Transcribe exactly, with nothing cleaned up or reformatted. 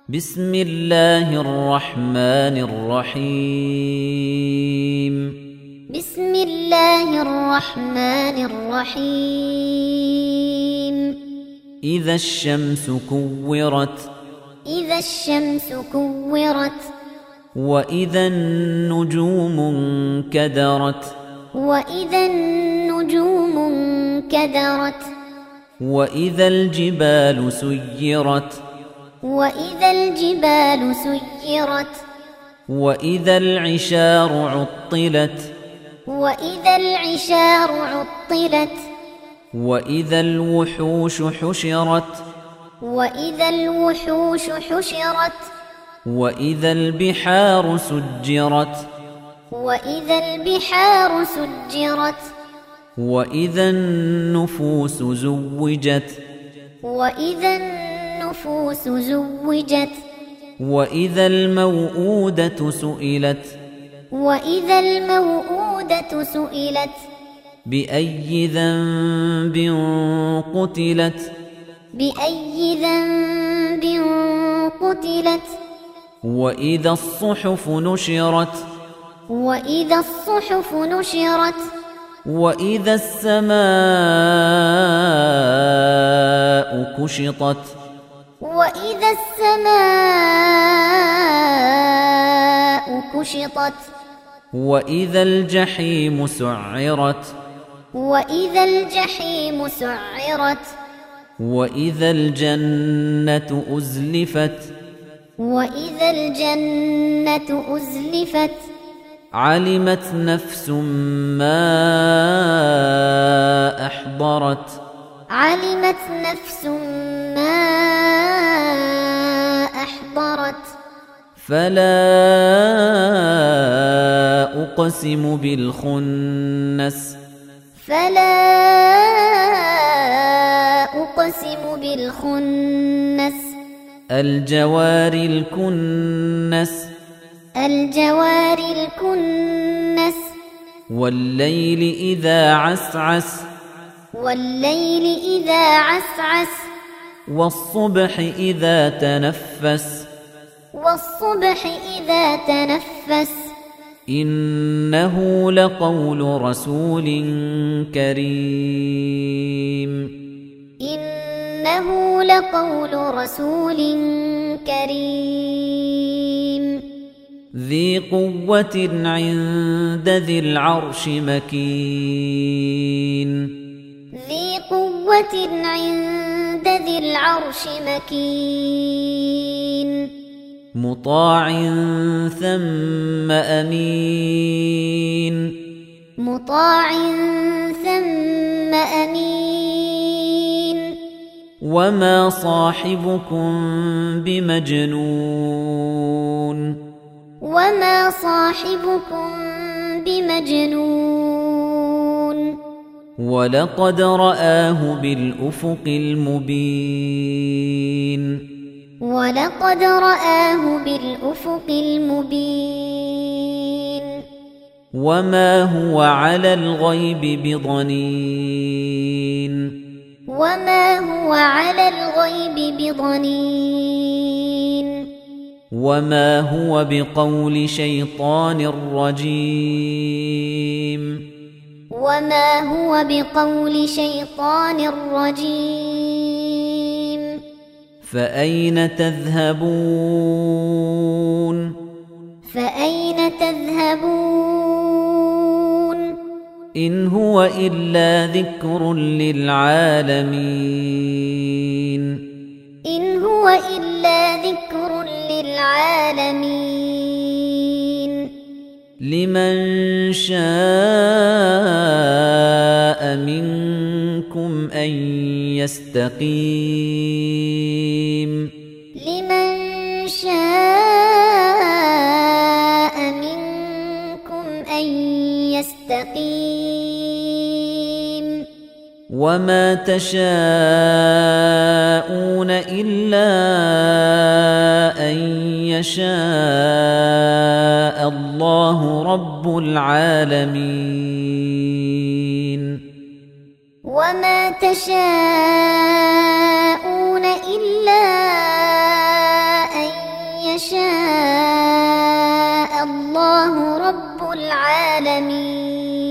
بسم الله الرحمن الرحيم بسم الله الرحمن الرحيم إذا الشمس كورت إذا الشمس كورت وإذا النجوم انكدرت وإذا النجوم انكدرت وإذا الجبال سيرت وإذا الجبال سيرت وإذا العشار عطلت وإذا العشار عطلت وإذا الوحوش حشرت وإذا الوحوش حشرت وإذا البحار سجرت وإذا البحار سجرت وإذا النفوس زوجت وإذا النفوس زوجت وإذا الموءودة سئلت وإذا الموءودة سئلت بأي ذنب قتلت بأي ذنب قتلت وإذا الصحف نشرت وإذا الصحف نشرت وإذا السماء كشطت وإذا السماء كشطت وإذا الجحيم سعرت وإذا الجحيم سعرت وإذا الجنة أزلفت وإذا الجنة أزلفت علمت نفس ما أحضرت علمت نفس ما أحضرت فلا أقسم بالخنس فلا أقسم بالخنس الجوار الكنس الجوار الكنس والليل إذا عسعس والليل إذا عسعس والصبح إذا تنفس والصبح إذا تنفس إنه لقول رسول كريم إنه لقول رسول كريم ذي قوة عند ذي العرش مكين ذي قوة عند ذي العرش مكين مطاع ثم أمين مطاع ثم أمين وما صاحبكم بمجنون وما صاحبكم بمجنون ولقد رآه بالأفق المبين ولقد رآه بالأفق المبين وما هو على الغيب بضنين وما هو على الغيب بضنين وما هو بقول شيطان رجيم وما هو بقول شيطان رجيم فأين تذهبون فأين تذهبون إن هو إلا ذكر للعالمين إن هو إلا ذكر للعالمين لمن شاء منكم أن يستقيم لمن شاء منكم أن يستقيم وما تشاءون إلا أن يشاء الله رب العالمين وما تشاءون إلا أن يشاء الله رب العالمين